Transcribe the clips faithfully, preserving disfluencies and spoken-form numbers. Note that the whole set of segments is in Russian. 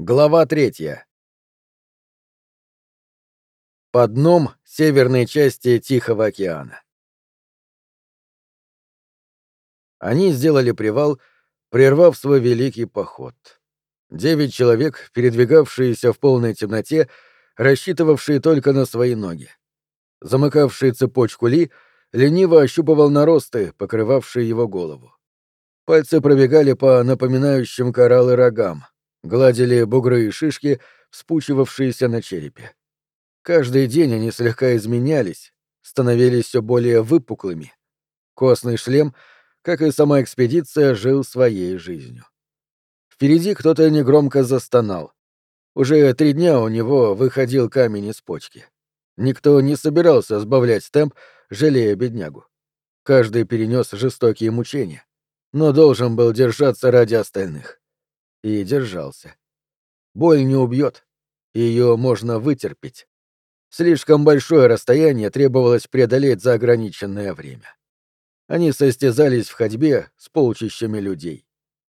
Глава третья. Под дном северной части Тихого океана. Они сделали привал, прервав свой великий поход. Девять человек, передвигавшиеся в полной темноте, рассчитывавшие только на свои ноги. Замыкавший цепочку Ли лениво ощупывал наросты, покрывавшие его голову. Пальцы пробегали по напоминающим кораллы рогам, гладили бугры и шишки, вспучивавшиеся на черепе. Каждый день они слегка изменялись, становились все более выпуклыми. Костный шлем, как и сама экспедиция, жил своей жизнью. Впереди кто-то негромко застонал. Уже три дня у него выходил камень из почки. Никто не собирался сбавлять темп, жалея беднягу. Каждый перенес жестокие мучения, но должен был держаться ради остальных. И держался. Боль не убьет, ее можно вытерпеть. Слишком большое расстояние требовалось преодолеть за ограниченное время. Они состязались в ходьбе с полчищами людей.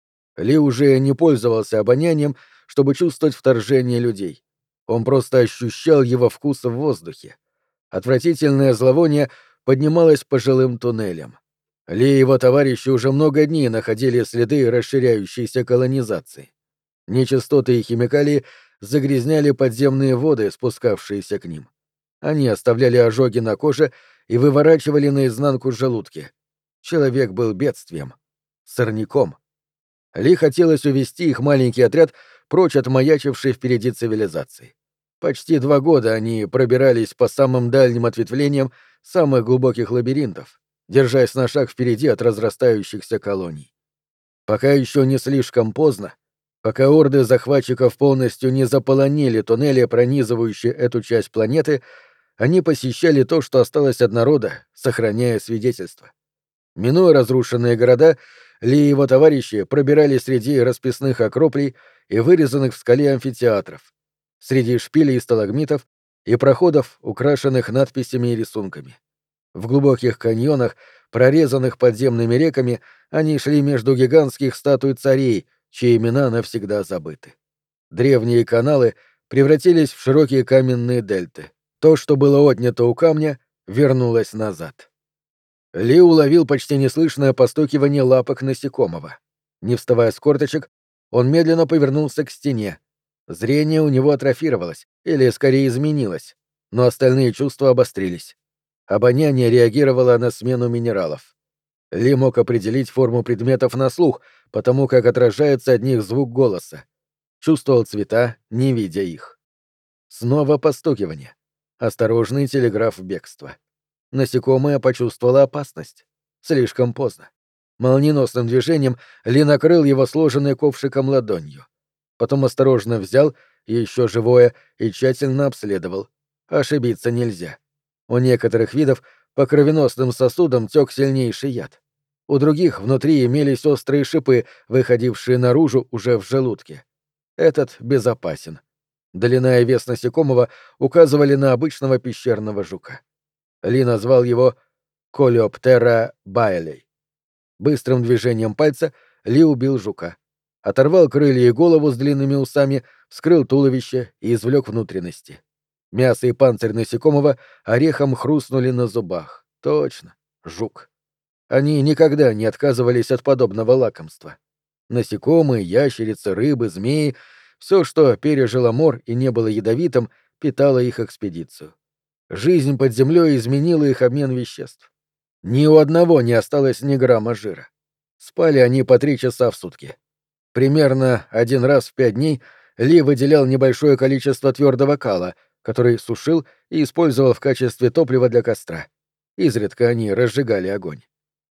Ли уже не пользовался обонянием, чтобы чувствовать вторжение людей. Он просто ощущал его вкус в воздухе. Отвратительное зловоние поднималось по жилым туннелям. Ли и его товарищи уже много дней находили следы расширяющейся колонизации. Нечистоты и химикалии загрязняли подземные воды, спускавшиеся к ним. Они оставляли ожоги на коже и выворачивали наизнанку желудки. Человек был бедствием. Сорняком. Ли хотелось увести их маленький отряд прочь от маячившей впереди цивилизации. Почти два года они пробирались по самым дальним ответвлениям самых глубоких лабиринтов, держась на шаг впереди от разрастающихся колоний. Пока еще не слишком поздно, пока орды захватчиков полностью не заполонили туннели, пронизывающие эту часть планеты, они посещали то, что осталось от народа, сохраняя свидетельства. Минуя разрушенные города, Ли и его товарищи пробирались среди расписных акрополей и вырезанных в скале амфитеатров, среди шпилей и сталагмитов и проходов, украшенных надписями и рисунками. В глубоких каньонах, прорезанных подземными реками, они шли между гигантских статуй царей, чьи имена навсегда забыты. Древние каналы превратились в широкие каменные дельты. То, что было отнято у камня, вернулось назад. Ли уловил почти неслышное постукивание лапок насекомого. Не вставая с корточек, он медленно повернулся к стене. Зрение у него атрофировалось, или скорее изменилось, но остальные чувства обострились. Обоняние реагировало на смену минералов. Ли мог определить форму предметов на слух, потому как отражается от них звук голоса. Чувствовал цвета, не видя их. Снова постукивание. Осторожный телеграф бегства. Насекомое почувствовало опасность. Слишком поздно. Молниеносным движением Ли накрыл его сложенной ковшиком ладонью. Потом осторожно взял, еще живое, и тщательно обследовал. Ошибиться нельзя. У некоторых видов по кровеносным сосудам тек сильнейший яд. У других внутри имелись острые шипы, выходившие наружу уже в желудке. Этот безопасен. Длина и вес насекомого указывали на обычного пещерного жука. Ли назвал его Колеоптера байлей. Быстрым движением пальца Ли убил жука. Оторвал крылья и голову с длинными усами, вскрыл туловище и извлек внутренности. Мясо и панцирь насекомого орехом хрустнули на зубах. Точно, жук. Они никогда не отказывались от подобного лакомства. Насекомые, ящерицы, рыбы, змеи — все, что пережило мор и не было ядовитым, питало их экспедицию. Жизнь под землей изменила их обмен веществ. Ни у одного не осталось ни грамма жира. Спали они по три часа в сутки. Примерно один раз в пять дней Ли выделял небольшое количество твердого кала, который сушил и использовал в качестве топлива для костра. Изредка они разжигали огонь.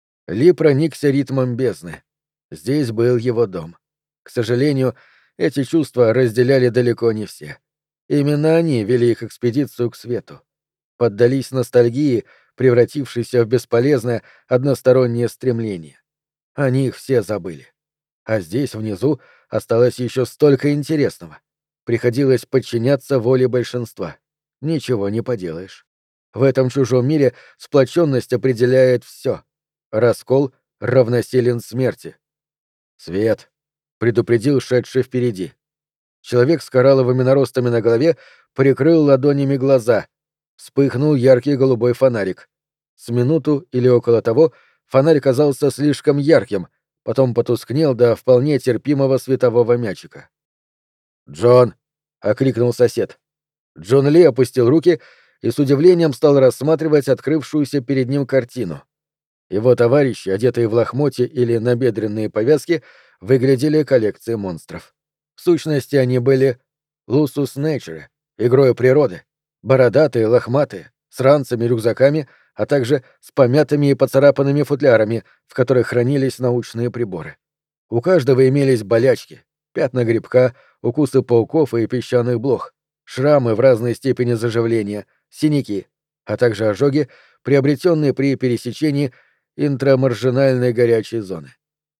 Ли проникся ритмом бездны. Здесь был его дом. К сожалению, эти чувства разделяли далеко не все. Именно они вели их экспедицию к свету. Поддались ностальгии, превратившейся в бесполезное одностороннее стремление. Они их все забыли. А здесь, внизу, осталось еще столько интересного. Приходилось подчиняться воле большинства. Ничего не поделаешь. В этом чужом мире сплоченность определяет все. Раскол равносилен смерти. «Свет», — предупредил шедший впереди. Человек с коралловыми наростами на голове прикрыл ладонями глаза. Вспыхнул яркий голубой фонарик. С минуту или около того фонарь казался слишком ярким, потом потускнел до вполне терпимого светового мячика. «Джон!» — окликнул сосед. Джон Ли опустил руки и с удивлением стал рассматривать открывшуюся перед ним картину. Его товарищи, одетые в лохмотья или набедренные повязки, выглядели коллекцией монстров. В сущности, они были «Lusus Nature», игрой природы, бородатые, лохматые, с ранцами, рюкзаками, а также с помятыми и поцарапанными футлярами, в которых хранились научные приборы. У каждого имелись болячки, пятна грибка, укусы пауков и песчаных блох, шрамы в разной степени заживления, синяки, а также ожоги, приобретенные при пересечении интрамаржинальной горячей зоны.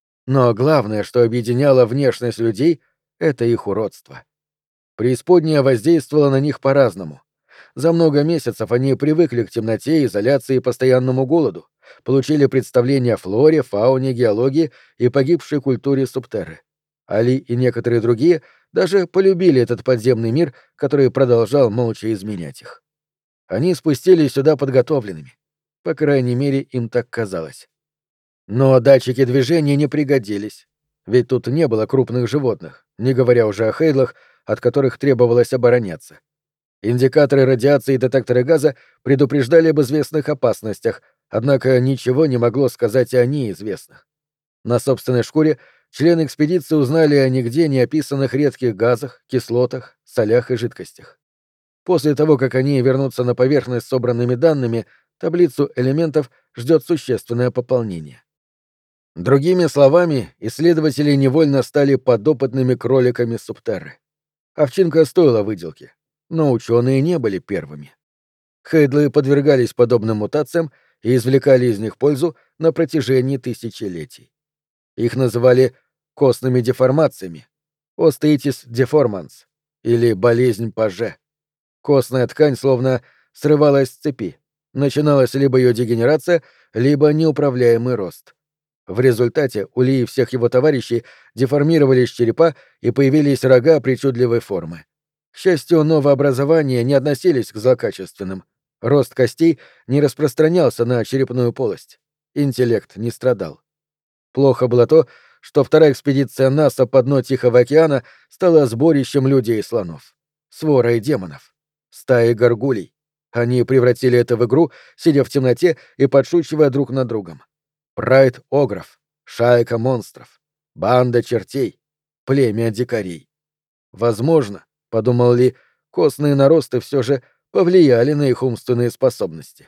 Но главное, что объединяло внешность людей, — это их уродство. Преисподняя воздействовала на них по-разному. За много месяцев они привыкли к темноте, изоляции и постоянному голоду, получили представление о флоре, фауне, геологии и погибшей культуре Субтерры. Али и некоторые другие даже полюбили этот подземный мир, который продолжал молча изменять их. Они спустились сюда подготовленными. По крайней мере, им так казалось. Но датчики движения не пригодились, ведь тут не было крупных животных, не говоря уже о хейдлах, от которых требовалось обороняться. Индикаторы радиации и детекторы газа предупреждали об известных опасностях, однако ничего не могло сказать о неизвестных. На собственной шкуре члены экспедиции узнали о нигде не описанных редких газах, кислотах, солях и жидкостях. После того, как они вернутся на поверхность с собранными данными, таблицу элементов ждет существенное пополнение. Другими словами, исследователи невольно стали подопытными кроликами Субтерры. Овчинка стоила выделки, но ученые не были первыми. Хейдлы подвергались подобным мутациям и извлекали из них пользу на протяжении тысячелетий. Их называли костными деформациями, остеитис деформанс, или болезнь Паже. Костная ткань словно срывалась с цепи, начиналась либо ее дегенерация, либо неуправляемый рост. В результате у Ли и всех его товарищей деформировались черепа и появились рога причудливой формы. К счастью, новообразования не относились к злокачественным. Рост костей не распространялся на черепную полость. Интеллект не страдал. Плохо было то, что вторая экспедиция НАСА по дну Тихого океана стала сборищем людей и слонов. Сворой демонов. Стаи горгулей. Они превратили это в игру, сидя в темноте и подшучивая друг над другом. Прайд огров, шайка монстров, банда чертей, племя дикарей. Возможно, — подумал Ли, — костные наросты все же повлияли на их умственные способности.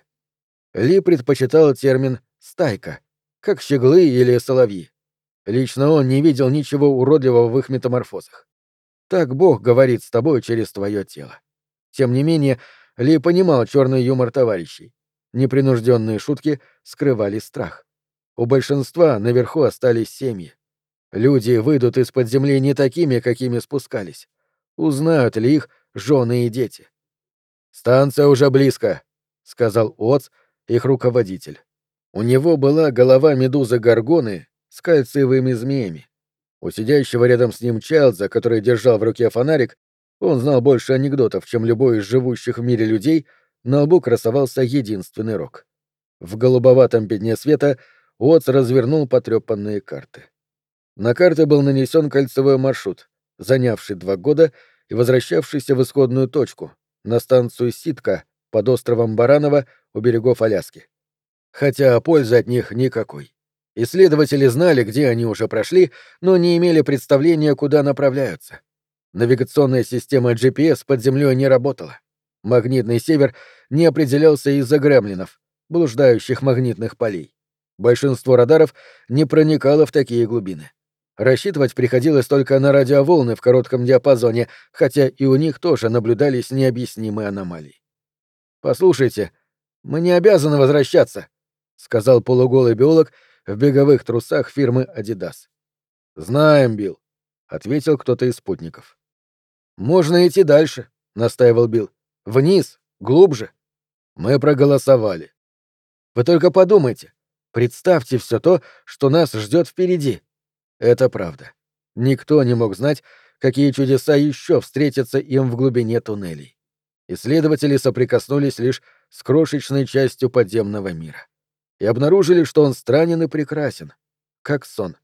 Ли предпочитал термин «стайка», как щеглы или соловьи. Лично он не видел ничего уродливого в их метаморфозах. Так Бог говорит с тобой через твое тело. Тем не менее, Ли понимал черный юмор товарищей. Непринужденные шутки скрывали страх. У большинства наверху остались семьи. Люди выйдут из-под земли не такими, какими спускались. Узнают ли их жены и дети? «Станция уже близко», — сказал Уотс, их руководитель. У него была голова медузы Горгоны с кальциевыми змеями. У сидящего рядом с ним Чайлдза, который держал в руке фонарик, он знал больше анекдотов, чем любой из живущих в мире людей, на лбу красовался единственный рог. В голубоватом пятне света Уотс развернул потрепанные карты. На карты был нанесен кольцевой маршрут, занявший два года и возвращавшийся в исходную точку, на станцию Ситка под островом Бараново у берегов Аляски. Хотя пользы от них никакой. Исследователи знали, где они уже прошли, но не имели представления, куда направляются. Навигационная система джи пи эс под землей не работала. Магнитный север не определялся из-за гремлинов, блуждающих магнитных полей. Большинство радаров не проникало в такие глубины. Рассчитывать приходилось только на радиоволны в коротком диапазоне, хотя и у них тоже наблюдались необъяснимые аномалии. «Послушайте, мы не обязаны возвращаться», — сказал полуголый биолог в беговых трусах фирмы «Адидас». «Знаем, Билл», — ответил кто-то из спутников. «Можно идти дальше», — настаивал Билл. «Вниз, глубже». Мы проголосовали. «Вы только подумайте. Представьте все то, что нас ждет впереди». Это правда. Никто не мог знать, какие чудеса еще встретятся им в глубине туннелей. Исследователи соприкоснулись лишь с крошечной частью подземного мира и обнаружили, что он странен и прекрасен, как сон.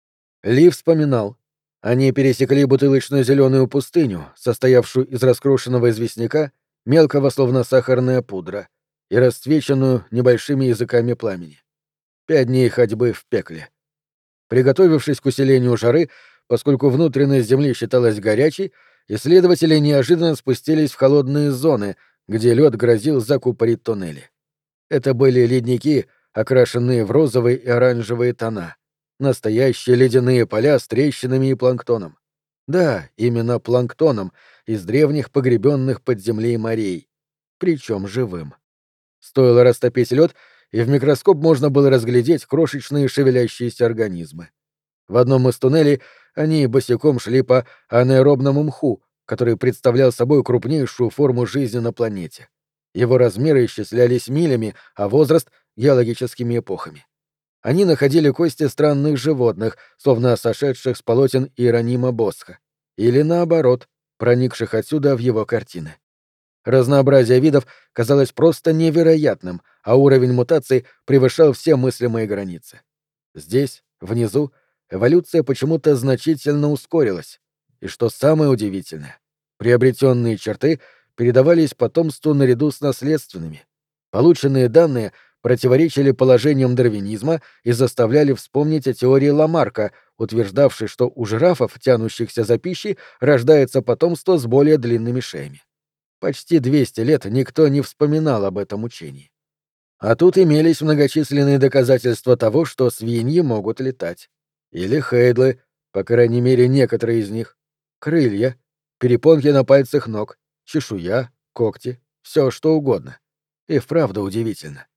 Ли вспоминал. Они пересекли бутылочную зеленую пустыню, состоявшую из раскрошенного известняка, мелкого, словно сахарная пудра, и расцвеченную небольшими языками пламени. Пять дней ходьбы в пекле. Приготовившись к усилению жары, поскольку внутренность Земли считалась горячей, исследователи неожиданно спустились в холодные зоны, где лед грозил закупорить туннели. Это были ледники, окрашенные в розовые и оранжевые тона. Настоящие ледяные поля с трещинами и планктоном. Да, именно планктоном из древних погребенных под землей морей. Причем живым. Стоило растопить лед, и в микроскоп можно было разглядеть крошечные шевелящиеся организмы. В одном из туннелей они босиком шли по анаэробному мху, который представлял собой крупнейшую форму жизни на планете. Его размеры исчислялись милями, а возраст — геологическими эпохами. Они находили кости странных животных, словно сошедших с полотен Иеронима Босха, или, наоборот, проникших отсюда в его картины. Разнообразие видов казалось просто невероятным, а уровень мутаций превышал все мыслимые границы. Здесь, внизу, эволюция почему-то значительно ускорилась. И что самое удивительное, приобретенные черты передавались потомству наряду с наследственными. Полученные данные противоречили положениям дарвинизма и заставляли вспомнить о теории Ламарка, утверждавшей, что у жирафов, тянущихся за пищей, рождается потомство с более длинными шеями. Почти двести лет никто не вспоминал об этом учении. А тут имелись многочисленные доказательства того, что свиньи могут летать. Или хейдлы, по крайней мере, некоторые из них. Крылья, перепонки на пальцах ног, чешуя, когти, все что угодно. И вправду удивительно.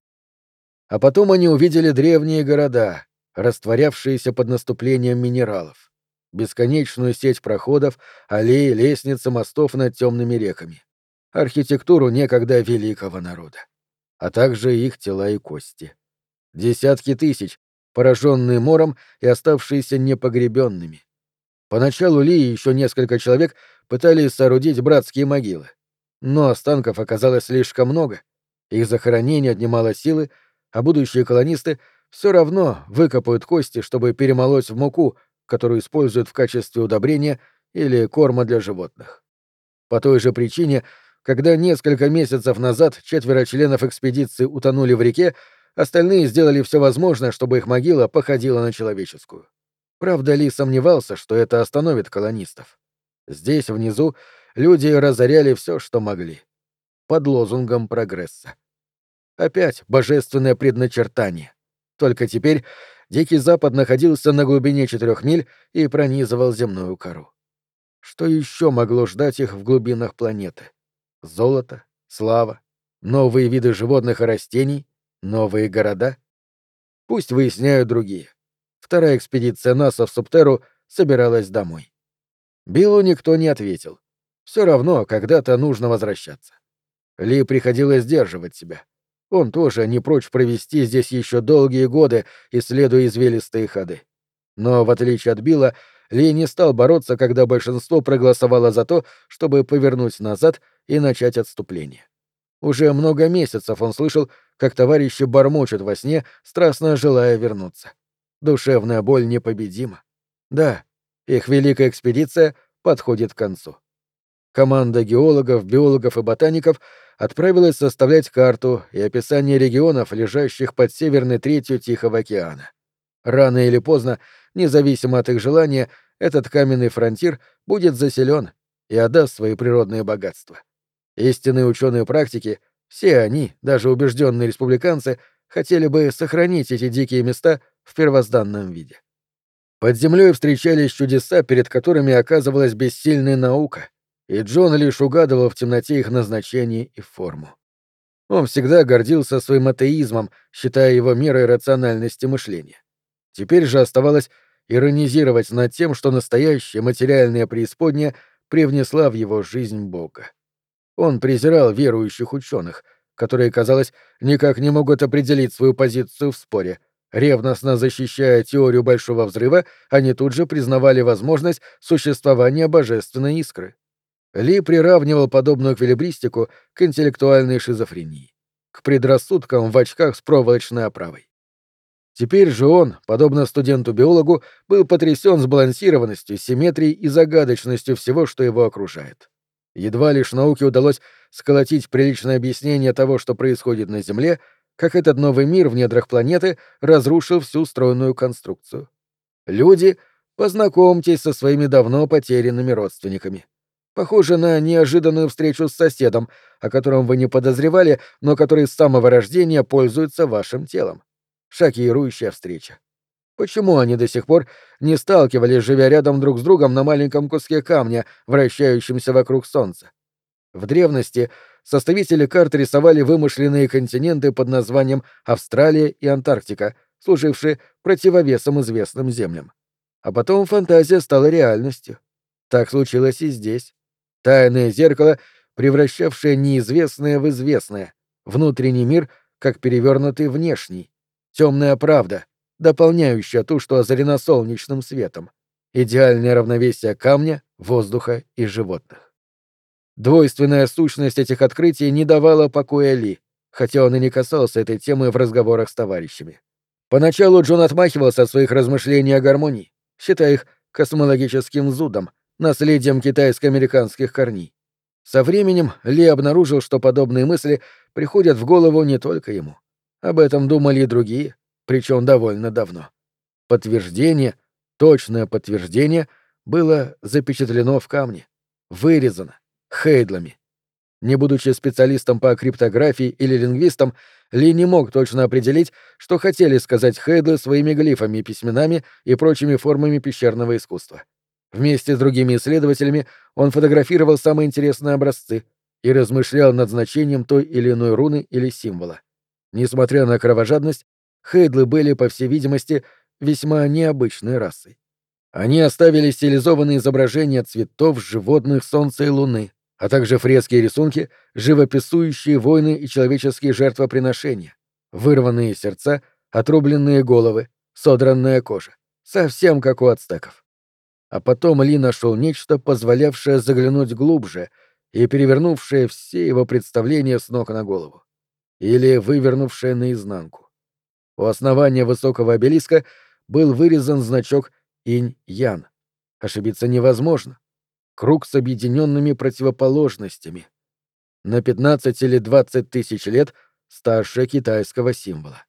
А потом они увидели древние города, растворявшиеся под наступлением минералов. Бесконечную сеть проходов, аллей, лестниц и мостов над темными реками. Архитектуру некогда великого народа. А также их тела и кости. Десятки тысяч, пораженные мором и оставшиеся непогребенными. Поначалу Ли и еще несколько человек пытались соорудить братские могилы. Но останков оказалось слишком много. Их захоронение отнимало силы, а будущие колонисты все равно выкопают кости, чтобы перемолоть в муку, которую используют в качестве удобрения или корма для животных. По той же причине, когда несколько месяцев назад четверо членов экспедиции утонули в реке, остальные сделали все возможное, чтобы их могила походила на человеческую. Правда, Ли сомневался, что это остановит колонистов. Здесь, внизу, люди разоряли все, что могли. Под лозунгом прогресса. Опять божественное предначертание. Только теперь Дикий Запад находился на глубине четырех миль и пронизывал земную кору. Что еще могло ждать их в глубинах планеты? Золото, слава, новые виды животных и растений, новые города? Пусть выясняют другие. Вторая экспедиция НАСА в Субтеру собиралась домой. Биллу никто не ответил. Все равно когда-то нужно возвращаться. Ли приходилось сдерживать себя. Он тоже не прочь провести здесь еще долгие годы, исследуя извилистые ходы. Но, в отличие от Билла, Ли не стал бороться, когда большинство проголосовало за то, чтобы повернуть назад и начать отступление. Уже много месяцев он слышал, как товарищи бормочут во сне, страстно желая вернуться. Душевная боль непобедима. Да, их великая экспедиция подходит к концу. Команда геологов, биологов и ботаников отправилась составлять карту и описание регионов, лежащих под северной третью Тихого океана. Рано или поздно, независимо от их желания, этот каменный фронтир будет заселен и отдаст свои природные богатства. Истинные ученые практики, все они, даже убежденные республиканцы, хотели бы сохранить эти дикие места в первозданном виде. Под землей встречались чудеса, перед которыми оказывалась бессильная наука, и Джон лишь угадывал в темноте их назначение и форму. Он всегда гордился своим атеизмом, считая его мерой рациональности мышления. Теперь же оставалось иронизировать над тем, что настоящая материальная преисподняя привнесла в его жизнь Бога. Он презирал верующих ученых, которые, казалось, никак не могут определить свою позицию в споре, Ревностно защищая теорию Большого взрыва, они тут же признавали возможность существования божественной искры. Ли приравнивал подобную эквилибристику к интеллектуальной шизофрении, к предрассудкам в очках с проволочной оправой. Теперь же он, подобно студенту-биологу, был потрясен сбалансированностью, симметрией и загадочностью всего, что его окружает. Едва лишь науке удалось сколотить приличное объяснение того, что происходит на Земле, как этот новый мир в недрах планеты разрушил всю стройную конструкцию. Люди, познакомьтесь со своими давно потерянными родственниками. Похоже на неожиданную встречу с соседом, о котором вы не подозревали, но который с самого рождения пользуется вашим телом. Шокирующая встреча. Почему они до сих пор не сталкивались, живя рядом друг с другом на маленьком куске камня, вращающемся вокруг Солнца? В древности составители карт рисовали вымышленные континенты под названием Австралия и Антарктика, служившие противовесом известным землям. А потом фантазия стала реальностью. Так случилось и здесь. Тайное зеркало, превращавшее неизвестное в известное, внутренний мир, как перевернутый внешний. Темная правда, дополняющая ту, что озарена солнечным светом. Идеальное равновесие камня, воздуха и животных. Двойственная сущность этих открытий не давала покоя Ли, хотя он и не касался этой темы в разговорах с товарищами. Поначалу Джон отмахивался от своих размышлений о гармонии, считая их космологическим зудом, наследием китайско-американских корней. Со временем Ли обнаружил, что подобные мысли приходят в голову не только ему. Об этом думали и другие, причем довольно давно. Подтверждение, точное подтверждение, было запечатлено в камне, вырезано Хейдлами. Не будучи специалистом по криптографии или лингвистом, Ли не мог точно определить, что хотели сказать Хейдлы своими глифами, письменами и прочими формами пещерного искусства. Вместе с другими исследователями он фотографировал самые интересные образцы и размышлял над значением той или иной руны или символа. Несмотря на кровожадность, Хейдлы были, по всей видимости, весьма необычной расой. Они оставили стилизованные изображения цветов, животных, солнца и луны, а также фрески и рисунки, живописующие войны и человеческие жертвоприношения, вырванные сердца, отрубленные головы, содранная кожа, совсем как у ацтеков. А потом Ли нашел нечто, позволявшее заглянуть глубже и перевернувшее все его представления с ног на голову. Или вывернувшее наизнанку. У основания высокого обелиска был вырезан значок инь-ян. Ошибиться невозможно. Круг с объединенными противоположностями. На пятнадцать или двадцать тысяч лет старше китайского символа.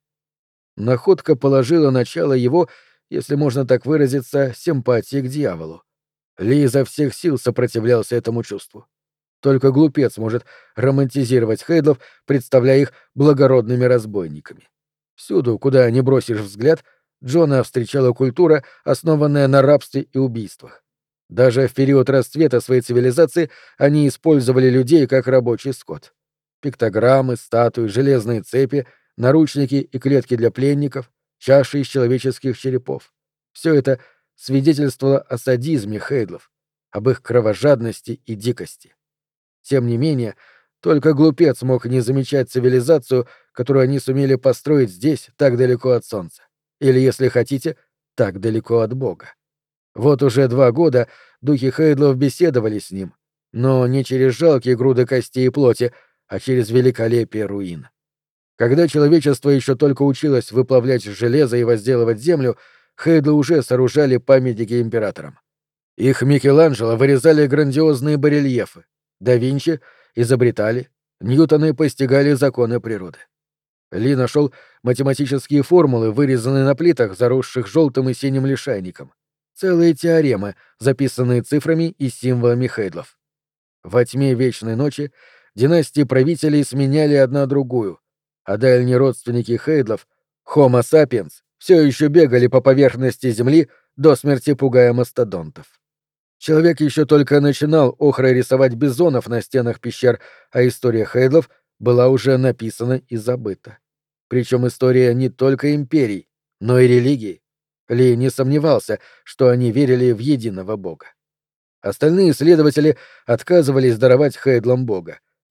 Находка положила начало его, если можно так выразиться, симпатии к дьяволу. Ли изо всех сил сопротивлялся этому чувству. Только глупец может романтизировать Хейдлов, представляя их благородными разбойниками. Всюду, куда ни бросишь взгляд, Джона встречала культура, основанная на рабстве и убийствах. Даже в период расцвета своей цивилизации они использовали людей как рабочий скот. Пиктограммы, статуи, железные цепи, наручники и клетки для пленников, чаши из человеческих черепов. Все это свидетельствовало о садизме Хейдлов, об их кровожадности и дикости. Тем не менее, только глупец мог не замечать цивилизацию, которую они сумели построить здесь, так далеко от Солнца. Или, если хотите, так далеко от Бога. Вот уже два года духи Хейдлов беседовали с ним, но не через жалкие груды костей и плоти, а через великолепие руин. Когда человечество еще только училось выплавлять железо и возделывать землю, Хейдлы уже сооружали памятники императорам. Их Микеланджело вырезали грандиозные барельефы, да Винчи изобретали, Ньютоны постигали законы природы. Ли нашел математические формулы, вырезанные на плитах, заросших желтым и синим лишайником. Целые теоремы, записанные цифрами и символами Хейдлов. Во тьме вечной ночи династии правителей сменяли одна другую, а дальние родственники Хейдлов, Homo sapiens, все еще бегали по поверхности Земли, до смерти пугая мастодонтов. Человек еще только начинал охрой рисовать бизонов на стенах пещер, а история Хейдлов была уже написана и забыта. Причем история не только империй, но и религий. Ли не сомневался, что они верили в единого бога. Остальные исследователи отказывались даровать Хейдлам бога,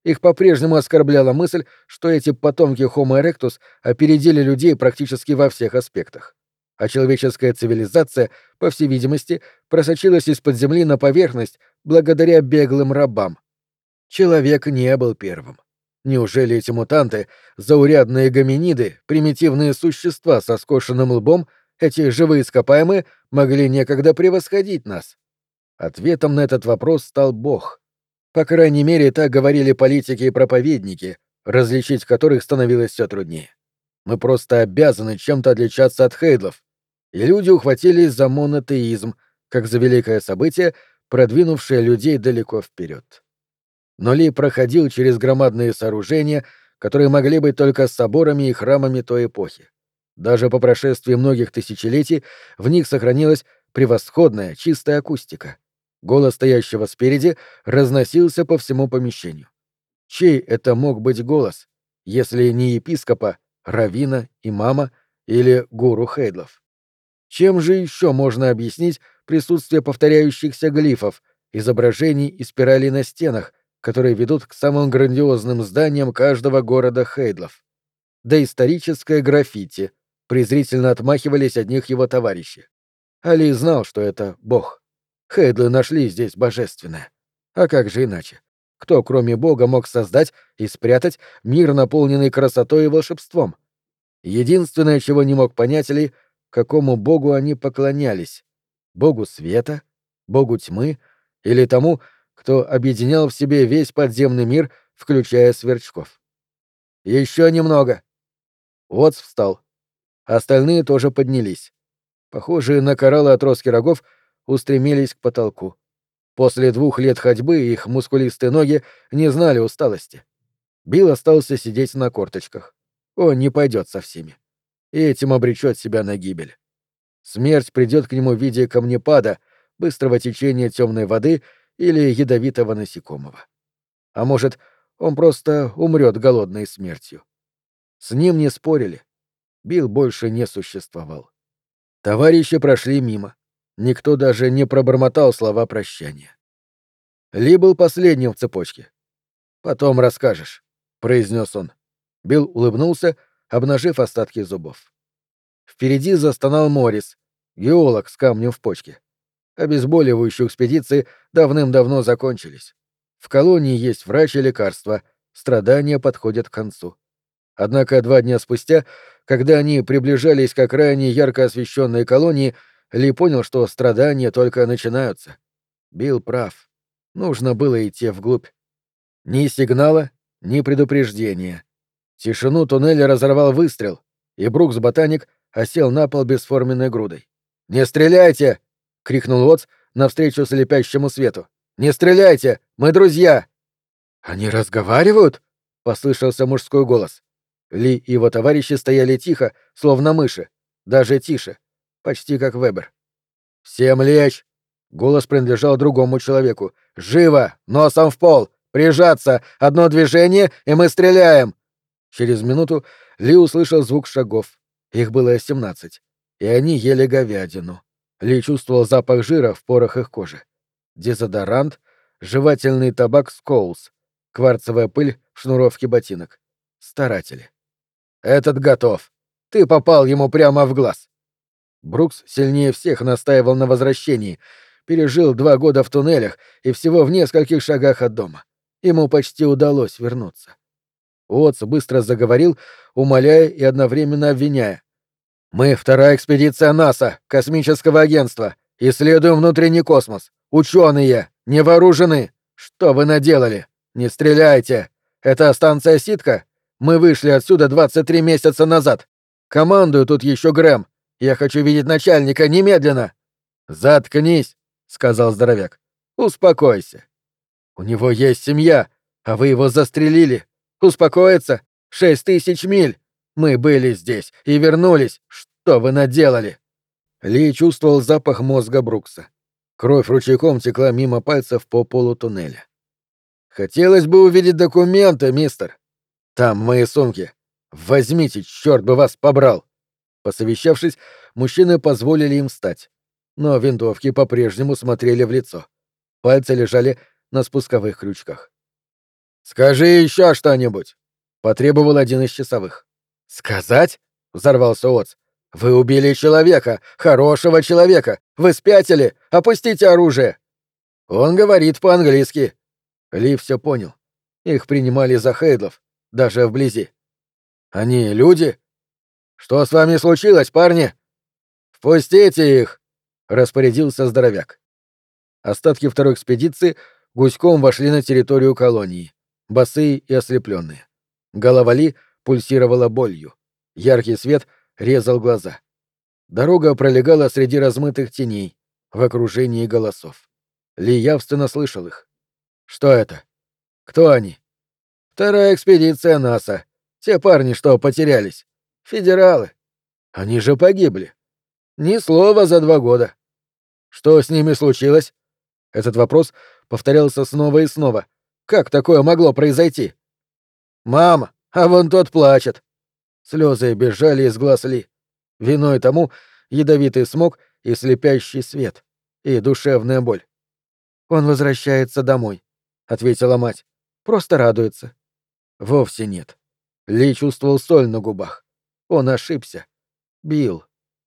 Их по-прежнему оскорбляла мысль, что эти потомки Homo erectus опередили людей практически во всех аспектах. А человеческая цивилизация, по всей видимости, просочилась из-под земли на поверхность благодаря беглым рабам. Человек не был первым. Неужели эти мутанты, заурядные гоминиды, примитивные существа со скошенным лбом, эти живые ископаемые, могли некогда превосходить нас? Ответом на этот вопрос стал Бог. По крайней мере, так говорили политики и проповедники, различить которых становилось все труднее. Мы просто обязаны чем-то отличаться от хейдлов. И люди ухватились за монотеизм, как за великое событие, продвинувшее людей далеко вперед. Но Ли проходил через громадные сооружения, которые могли быть только соборами и храмами той эпохи. Даже по прошествии многих тысячелетий в них сохранилась превосходная чистая акустика. Голос стоящего спереди разносился по всему помещению. Чей это мог быть голос, если не епископа, раввина, имама или гуру хейдлов? Чем же еще можно объяснить присутствие повторяющихся глифов, изображений и спиралей на стенах, которые ведут к самым грандиозным зданиям каждого города хейдлов? Да историческое граффити, презрительно отмахивались от них его товарищи. Али знал, что это Бог. Хейдлы нашли здесь божественное. А как же иначе? Кто, кроме Бога, мог создать и спрятать мир, наполненный красотой и волшебством? Единственное, чего не мог понять Ли, какому Богу они поклонялись. Богу света, Богу тьмы или тому, кто объединял в себе весь подземный мир, включая сверчков. Еще немного. Уотс встал. Остальные тоже поднялись. Похожие на кораллы отростки рогов устремились к потолку. После двух лет ходьбы их мускулистые ноги не знали усталости. Билл остался сидеть на корточках. Он не пойдет со всеми. И этим обречет себя на гибель. Смерть придет к нему в виде камнепада, быстрого течения темной воды или ядовитого насекомого. А может, он просто умрет голодной смертью. С ним не спорили. Билл больше не существовал. Товарищи прошли мимо. Никто даже не пробормотал слова прощания. Ли был последним в цепочке. «Потом расскажешь», — произнес он. Билл улыбнулся, обнажив остатки зубов. Впереди застонал Моррис, геолог с камнем в почке. Обезболивающие экспедиции давным-давно закончились. В колонии есть врач и лекарства, страдания подходят к концу. Однако два дня спустя, когда они приближались к окраине ярко освещенной колонии, Ли понял, что страдания только начинаются. Билл прав. Нужно было идти вглубь. Ни сигнала, ни предупреждения. Тишину туннеля разорвал выстрел, и Брукс-ботаник осел на пол бесформенной грудой. «Не стреляйте!» — крикнул Уотс навстречу слепящему свету. «Не стреляйте! Мы друзья!» «Они разговаривают?» — послышался мужской голос. Ли и его товарищи стояли тихо, словно мыши, даже тише, почти как Вебер. «Всем лечь!» — голос принадлежал другому человеку. «Живо! Носом в пол! Прижаться! Одно движение, и мы стреляем!» Через минуту Ли услышал звук шагов. Их было семнадцать. И они ели говядину. Ли чувствовал запах жира в порах их кожи. Дезодорант, жевательный табак Скоулс, кварцевая пыль в шнуровке ботинок. Старатели. «Этот готов. Ты попал ему прямо в глаз». Брукс сильнее всех настаивал на возвращении. Пережил два года в туннелях и всего в нескольких шагах от дома. Ему почти удалось вернуться. Уотс быстро заговорил, умоляя и одновременно обвиняя. «Мы — вторая экспедиция НАСА, космического агентства. Исследуем внутренний космос. Ученые, не вооружены. Что вы наделали? Не стреляйте. Это станция Ситка? Мы вышли отсюда двадцать три месяца назад. Командую тут еще Грэм. Я хочу видеть начальника немедленно». «Заткнись», — сказал здоровяк. «Успокойся. У него есть семья, а вы его застрелили. Успокоиться? Шесть тысяч миль. Мы были здесь и вернулись. Что вы наделали?» Ли чувствовал запах мозга Брукса. Кровь ручейком текла мимо пальцев по полу туннеля. «Хотелось бы увидеть документы, мистер. Там мои сумки. Возьмите, черт бы вас побрал!» Посовещавшись, мужчины позволили им встать. Но винтовки по-прежнему смотрели в лицо. Пальцы лежали на спусковых крючках. «Скажи еще что-нибудь!» — потребовал один из часовых. «Сказать?» — взорвался Отц. «Вы убили человека! Хорошего человека! Вы спятили! Опустите оружие!» «Он говорит по-английски!» Ли все понял. Их принимали за Хейдлов, даже вблизи. «Они люди? Что с вами случилось, парни?» «Впустите их!» — распорядился здоровяк. Остатки второй экспедиции гуськом вошли на территорию колонии, босые и ослепленные. Голова Ли пульсировала болью. Яркий свет резал глаза. Дорога пролегала среди размытых теней, в окружении голосов. Ли явственно слышал их. «Что это? Кто они?» «Вторая экспедиция НАСА. Те парни, что потерялись. Федералы. Они же погибли. Ни слова за два года. Что с ними случилось?» Этот вопрос повторялся снова и снова. Как такое могло произойти? «Мама, а вон тот плачет!» Слезы бежали из глаз Ли. Виной тому ядовитый смог и слепящий свет, и душевная боль. «Он возвращается домой», — ответила мать. «Просто радуется». Вовсе нет. Ли чувствовал соль на губах. Он ошибся. Бил.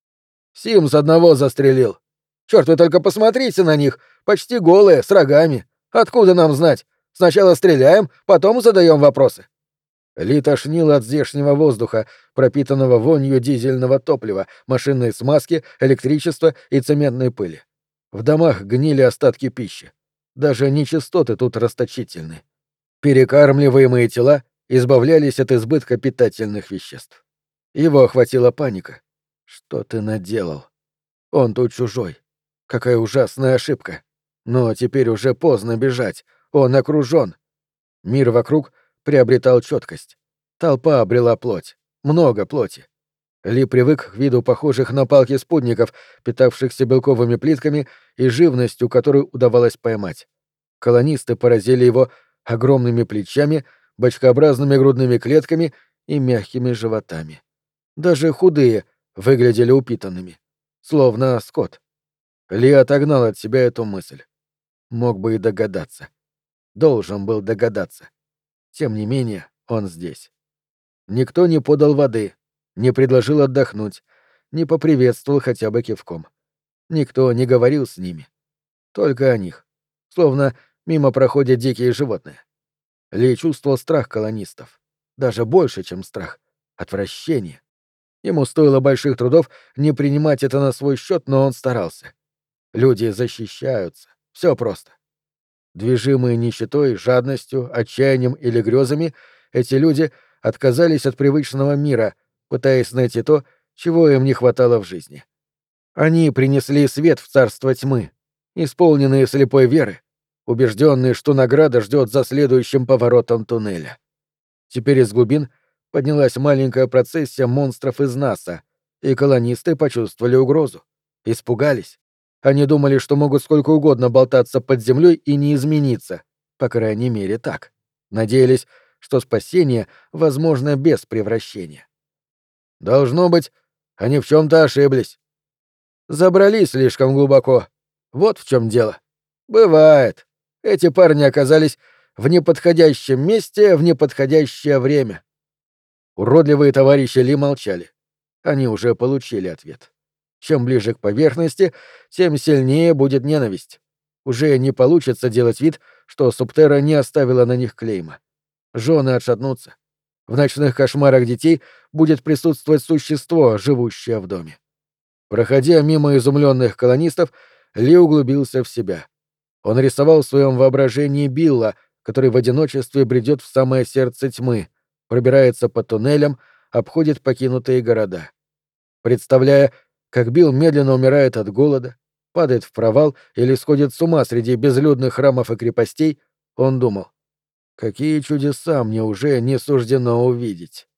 «Симс одного застрелил. Черт, вы только посмотрите на них! Почти голые, с рогами. Откуда нам знать? Сначала стреляем, потом задаем вопросы». Ли тошнило от здешнего воздуха, пропитанного вонью дизельного топлива, машинной смазки, электричества и цементной пыли. В домах гнили остатки пищи. Даже нечистоты тут расточительны. Перекармливаемые тела избавлялись от избытка питательных веществ. Его охватила паника. «Что ты наделал? Он тут чужой. Какая ужасная ошибка. Но теперь уже поздно бежать. Он окружен. Мир вокруг приобретал четкость. Толпа обрела плоть. Много плоти. Ли привык к виду похожих на палки спутников, питавшихся белковыми плитками и живностью, которую удавалось поймать. Колонисты поразили его огромными плечами, бочкообразными грудными клетками и мягкими животами. Даже худые выглядели упитанными, словно скот. Ли отогнал от себя эту мысль. Мог бы и догадаться. Должен был догадаться. Тем не менее, он здесь. Никто не подал воды, не предложил отдохнуть, не поприветствовал хотя бы кивком. Никто не говорил с ними. Только о них. Словно мимо проходят дикие животные. Ли чувствовал страх колонистов. Даже больше, чем страх. Отвращение. Ему стоило больших трудов не принимать это на свой счет, но он старался. Люди защищаются. Все просто. Движимые нищетой, жадностью, отчаянием или грезами, эти люди отказались от привычного мира, пытаясь найти то, чего им не хватало в жизни. Они принесли свет в царство тьмы, исполненные слепой веры, убежденные, что награда ждет за следующим поворотом туннеля. Теперь из глубин поднялась маленькая процессия монстров из НАСА, и колонисты почувствовали угрозу. Испугались. Они думали, что могут сколько угодно болтаться под землей и не измениться. По крайней мере, так. Надеялись, что спасение возможно без превращения. Должно быть, они в чем-то ошиблись. Забрались слишком глубоко. Вот в чем дело. Бывает. Эти парни оказались в неподходящем месте в неподходящее время. Уродливые товарищи Ли молчали. Они уже получили ответ. Чем ближе к поверхности, тем сильнее будет ненависть. Уже не получится делать вид, что Субтера не оставила на них клейма. Жены отшатнутся. В ночных кошмарах детей будет присутствовать существо, живущее в доме. Проходя мимо изумленных колонистов, Ли углубился в себя. Он рисовал в своем воображении Билла, который в одиночестве бредет в самое сердце тьмы, пробирается по туннелям, обходит покинутые города. Представляя, как Билл медленно умирает от голода, падает в провал или сходит с ума среди безлюдных храмов и крепостей, он думал: какие чудеса мне уже не суждено увидеть.